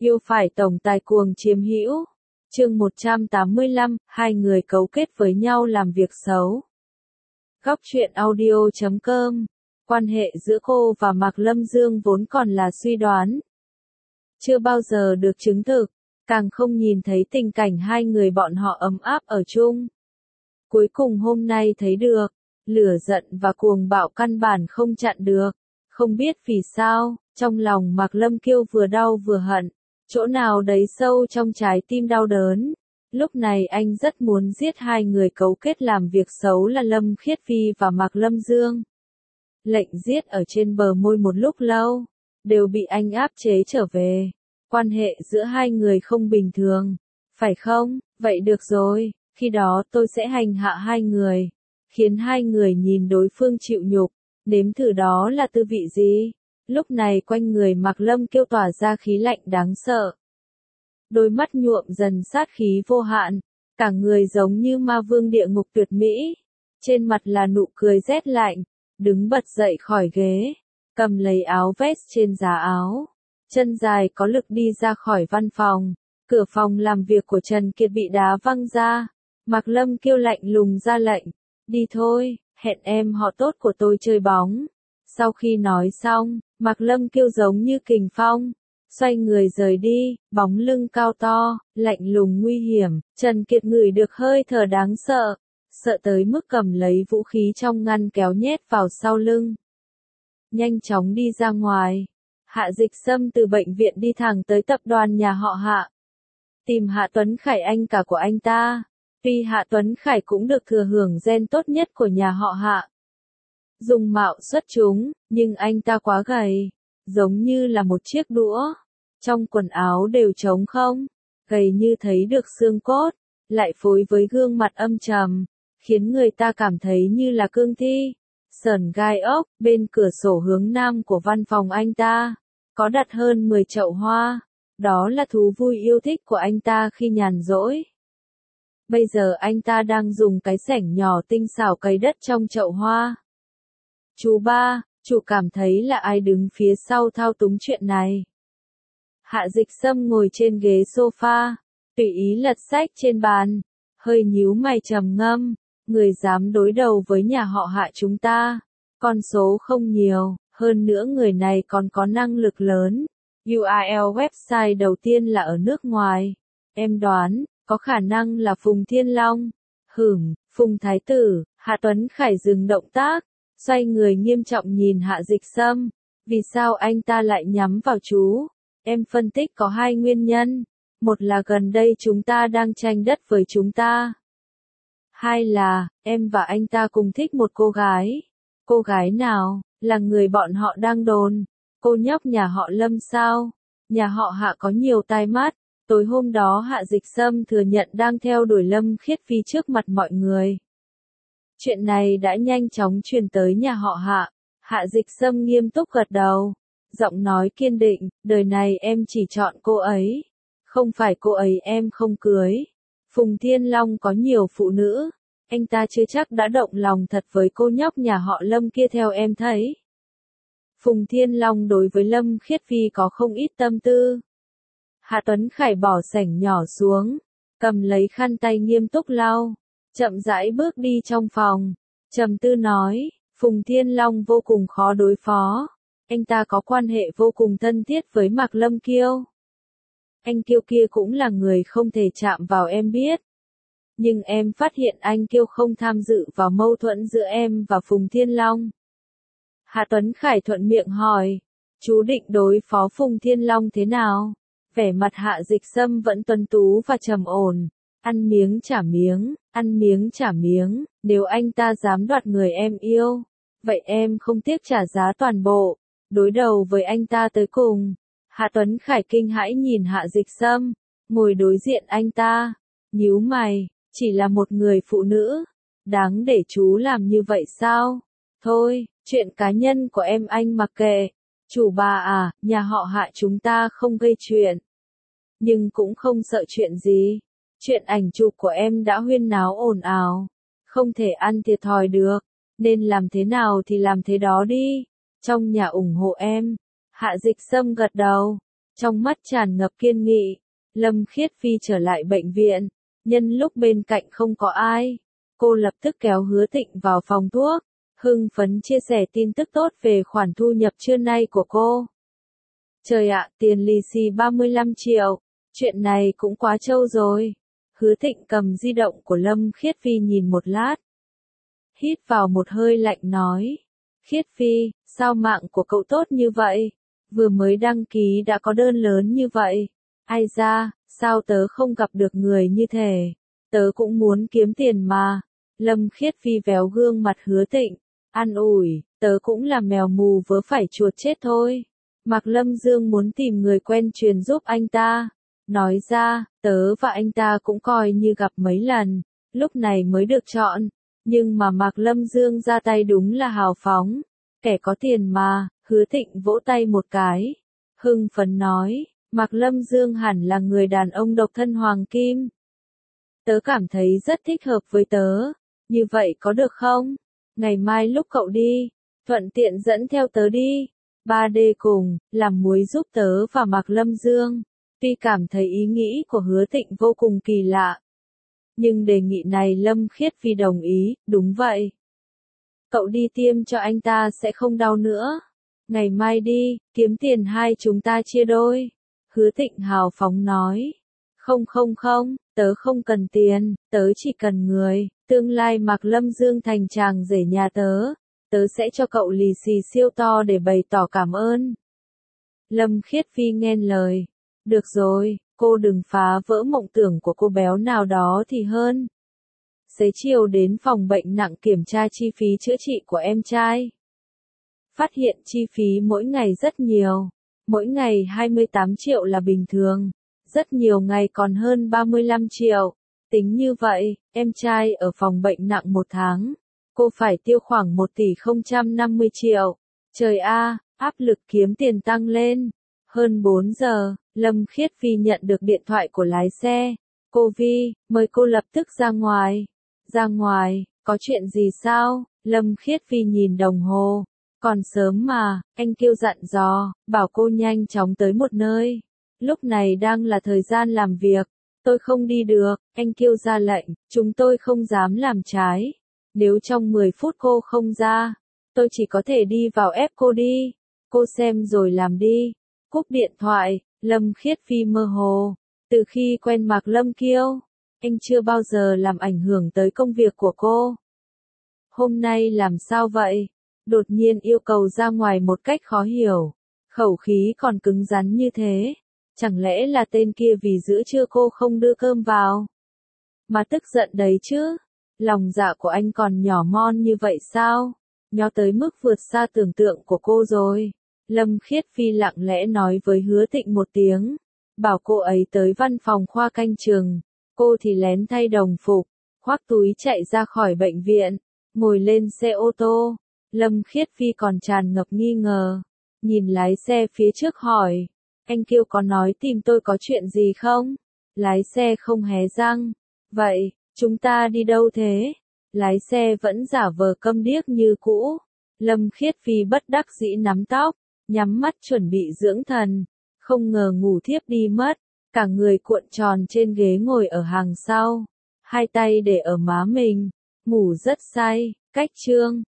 Yêu phải tổng tài cuồng chiếm hữu. Chương 185, hai người cấu kết với nhau làm việc xấu. Góc truyện audio.com. Quan hệ giữa cô và Mạc Lâm Dương vốn còn là suy đoán, chưa bao giờ được chứng thực, càng không nhìn thấy tình cảnh hai người bọn họ ấm áp ở chung. Cuối cùng hôm nay thấy được, lửa giận và cuồng bạo căn bản không chặn được. Không biết vì sao, trong lòng Mạc Lâm Kiêu vừa đau vừa hận, chỗ nào đấy sâu trong trái tim đau đớn. Lúc này anh rất muốn giết hai người cấu kết làm việc xấu là Lâm Khiết Phi và Mạc Lâm Dương. Lệnh giết ở trên bờ môi một lúc lâu, đều bị anh áp chế trở về. Quan hệ giữa hai người không bình thường, phải không? Vậy được rồi, khi đó tôi sẽ hành hạ hai người, khiến hai người nhìn đối phương chịu nhục, nếm thử đó là tư vị gì. Lúc này quanh người Mạc Lâm Kiêu tỏa ra khí lạnh đáng sợ. Đôi mắt nhuộm dần sát khí vô hạn, cả người giống như ma vương địa ngục tuyệt mỹ. Trên mặt là nụ cười rét lạnh, đứng bật dậy khỏi ghế, cầm lấy áo vest trên giá áo. Chân dài có lực đi ra khỏi văn phòng, cửa phòng làm việc của Trần Kiệt bị đá văng ra. Mạc Lâm Kiêu lạnh lùng ra lệnh, đi thôi, hẹn em họ tốt của tôi chơi bóng. Sau khi nói xong, Mạc Lâm Kiêu giống như kình phong, xoay người rời đi, bóng lưng cao to, lạnh lùng nguy hiểm. Trần Kiệt ngửi được hơi thở đáng sợ, sợ tới mức cầm lấy vũ khí trong ngăn kéo nhét vào sau lưng. Nhanh chóng đi ra ngoài. Hạ Dịch Sâm từ bệnh viện đi thẳng tới tập đoàn nhà họ Hạ. Tìm Hạ Tuấn Khải anh cả của anh ta. Tuy Hạ Tuấn Khải cũng được thừa hưởng gen tốt nhất của nhà họ Hạ. Dung mạo xuất chúng, nhưng anh ta quá gầy, giống như là một chiếc đũa. Trong quần áo đều trống không, gầy như thấy được xương cốt, lại phối với gương mặt âm trầm, khiến người ta cảm thấy như là cương thi. Sườn gai ốc, bên cửa sổ hướng nam của văn phòng anh ta, có đặt hơn 10 chậu hoa. Đó là thú vui yêu thích của anh ta khi nhàn rỗi. Bây giờ anh ta đang dùng cái xẻng nhỏ tinh xảo cấy đất trong chậu hoa. Chú ba, chủ cảm thấy là ai đứng phía sau thao túng chuyện này? Hạ Dịch Sâm ngồi trên ghế sofa, tùy ý lật sách trên bàn, hơi nhíu mày trầm ngâm. Người dám đối đầu với nhà họ Hạ chúng ta, con số không nhiều, hơn nữa người này còn có năng lực lớn. URL website đầu tiên là ở nước ngoài. Em đoán, có khả năng là Phùng Thiên Long. Phùng Thái Tử. Hạ Tuấn Khải dừng động tác, xoay người nghiêm trọng nhìn Hạ Dịch Sâm. Vì sao anh ta lại nhắm vào chú? Em phân tích có hai nguyên nhân. Một là gần đây chúng ta đang tranh đất với chúng ta. Hai là, em và anh ta cùng thích một cô gái. Cô gái nào? Là người bọn họ đang đồn. Cô nhóc nhà họ Lâm sao? Nhà họ Hạ có nhiều tai mắt. Tối hôm đó Hạ Dịch Sâm thừa nhận đang theo đuổi Lâm Khiết Phi trước mặt mọi người. Chuyện này đã nhanh chóng truyền tới nhà họ Hạ. Hạ Dịch Sâm nghiêm túc gật đầu, giọng nói kiên định, đời này em chỉ chọn cô ấy. Không phải cô ấy em không cưới. Phùng Thiên Long có nhiều phụ nữ, anh ta chưa chắc đã động lòng thật với cô nhóc nhà họ Lâm kia theo em thấy. Phùng Thiên Long đối với Lâm Khiết Phi có không ít tâm tư. Hạ Tuấn Khải bỏ sảnh nhỏ xuống, cầm lấy khăn tay nghiêm túc lau, chậm rãi bước đi trong phòng, trầm tư nói, Phùng Thiên Long vô cùng khó đối phó, anh ta có quan hệ vô cùng thân thiết với Mạc Lâm Kiêu. Anh Kiêu kia cũng là người không thể chạm vào em biết. Nhưng em phát hiện anh Kiêu không tham dự vào mâu thuẫn giữa em và Phùng Thiên Long. Hạ Tuấn Khải thuận miệng hỏi, chú định đối phó Phùng Thiên Long thế nào? Vẻ mặt Hạ Dịch Sâm vẫn tuấn tú và trầm ổn. Ăn miếng trả miếng, ăn miếng trả miếng, nếu anh ta dám đoạt người em yêu, vậy em không tiếc trả giá toàn bộ, đối đầu với anh ta tới cùng. Hạ Tuấn Khải kinh hãi nhìn Hạ Dịch Sâm, ngồi đối diện anh ta, nhíu mày, chỉ là một người phụ nữ, đáng để chú làm như vậy sao? Thôi, chuyện cá nhân của em anh mặc kệ. Chủ bà à, nhà họ Hạ chúng ta không gây chuyện, nhưng cũng không sợ chuyện gì. Chuyện ảnh chụp của em đã huyên náo ồn ào, không thể ăn thiệt thòi được, nên làm thế nào thì làm thế đó đi. Trong nhà ủng hộ em. Hạ Dịch Sâm gật đầu, trong mắt tràn ngập kiên nghị. Lâm Khiết Phi trở lại bệnh viện, nhân lúc bên cạnh không có ai, cô lập tức kéo Hứa Thịnh vào phòng thuốc, hưng phấn chia sẻ tin tức tốt về khoản thu nhập trưa nay của cô. Trời ạ, tiền lì xì 35 triệu, chuyện này cũng quá trâu rồi. Hứa Thịnh cầm di động của Lâm Khiết Phi nhìn một lát. Hít vào một hơi lạnh nói. Khiết Phi, sao mạng của cậu tốt như vậy? Vừa mới đăng ký đã có đơn lớn như vậy. Ai ra, sao tớ không gặp được người như thế? Tớ cũng muốn kiếm tiền mà. Lâm Khiết Phi véo gương mặt Hứa Thịnh. An ủi, tớ cũng là mèo mù vớ phải chuột chết thôi. Mạc Lâm Dương muốn tìm người quen truyền giúp anh ta. Nói ra, tớ và anh ta cũng coi như gặp mấy lần, lúc này mới được chọn. Nhưng mà Mạc Lâm Dương ra tay đúng là hào phóng. Kẻ có tiền mà, Hứa Thịnh vỗ tay một cái. Hưng phấn nói, Mạc Lâm Dương hẳn là người đàn ông độc thân hoàng kim. Tớ cảm thấy rất thích hợp với tớ. Như vậy có được không? Ngày mai lúc cậu đi, thuận tiện dẫn theo tớ đi. 3D cùng, làm muối giúp tớ và Mạc Lâm Dương. Tuy cảm thấy ý nghĩ của Hứa Thịnh vô cùng kỳ lạ, nhưng đề nghị này Lâm Khiết Phi đồng ý, đúng vậy. Cậu đi tiêm cho anh ta sẽ không đau nữa. Ngày mai đi, kiếm tiền hai chúng ta chia đôi. Hứa Thịnh hào phóng nói. Không, tớ không cần tiền, tớ chỉ cần người. Tương lai Mạc Lâm Dương thành chàng rể nhà tớ. Tớ sẽ cho cậu lì xì siêu to để bày tỏ cảm ơn. Lâm Khiết Phi nghe lời. Được rồi, cô đừng phá vỡ mộng tưởng của cô béo nào đó thì hơn. Xế chiều đến phòng bệnh nặng kiểm tra chi phí chữa trị của em trai. Phát hiện chi phí mỗi ngày rất nhiều. Mỗi ngày 28 triệu là bình thường. Rất nhiều ngày còn hơn 35 triệu. Tính như vậy, em trai ở phòng bệnh nặng một tháng. Cô phải tiêu khoảng 1 tỷ 050 triệu. Trời a, áp lực kiếm tiền tăng lên. Hơn 4 giờ, Lâm Khiết Phi nhận được điện thoại của lái xe. Cô Vi, mời cô lập tức ra ngoài. Ra ngoài, có chuyện gì sao? Lâm Khiết Phi nhìn đồng hồ. Còn sớm mà, anh Kiêu dặn dò, bảo cô nhanh chóng tới một nơi. Lúc này đang là thời gian làm việc. Tôi không đi được, anh Kiêu ra lệnh, chúng tôi không dám làm trái. Nếu trong 10 phút cô không ra, tôi chỉ có thể đi vào ép cô đi. Cô xem rồi làm đi. Cúp điện thoại, Lâm Khiết Phi mơ hồ. Từ khi quen Mạc Lâm Kiêu, anh chưa bao giờ làm ảnh hưởng tới công việc của cô. Hôm nay làm sao vậy? Đột nhiên yêu cầu ra ngoài một cách khó hiểu. Khẩu khí còn cứng rắn như thế. Chẳng lẽ là tên kia vì giữa trưa cô không đưa cơm vào? Mà tức giận đấy chứ. Lòng dạ của anh còn nhỏ mọn như vậy sao? Nhỏ tới mức vượt xa tưởng tượng của cô rồi. Lâm Khiết Phi lặng lẽ nói với Hứa Thịnh một tiếng. Bảo cô ấy tới văn phòng khoa canh chừng. Cô thì lén thay đồng phục. Khoác túi chạy ra khỏi bệnh viện. Ngồi lên xe ô tô. Lâm Khiết Phi còn tràn ngập nghi ngờ. Nhìn lái xe phía trước hỏi. Anh Kiêu có nói tìm tôi có chuyện gì không? Lái xe không hé răng. Vậy, chúng ta đi đâu thế? Lái xe vẫn giả vờ câm điếc như cũ. Lâm Khiết Phi bất đắc dĩ nắm tóc, nhắm mắt chuẩn bị dưỡng thần. Không ngờ ngủ thiếp đi mất. Cả người cuộn tròn trên ghế ngồi ở hàng sau. Hai tay để ở má mình. Ngủ rất say. Cách chương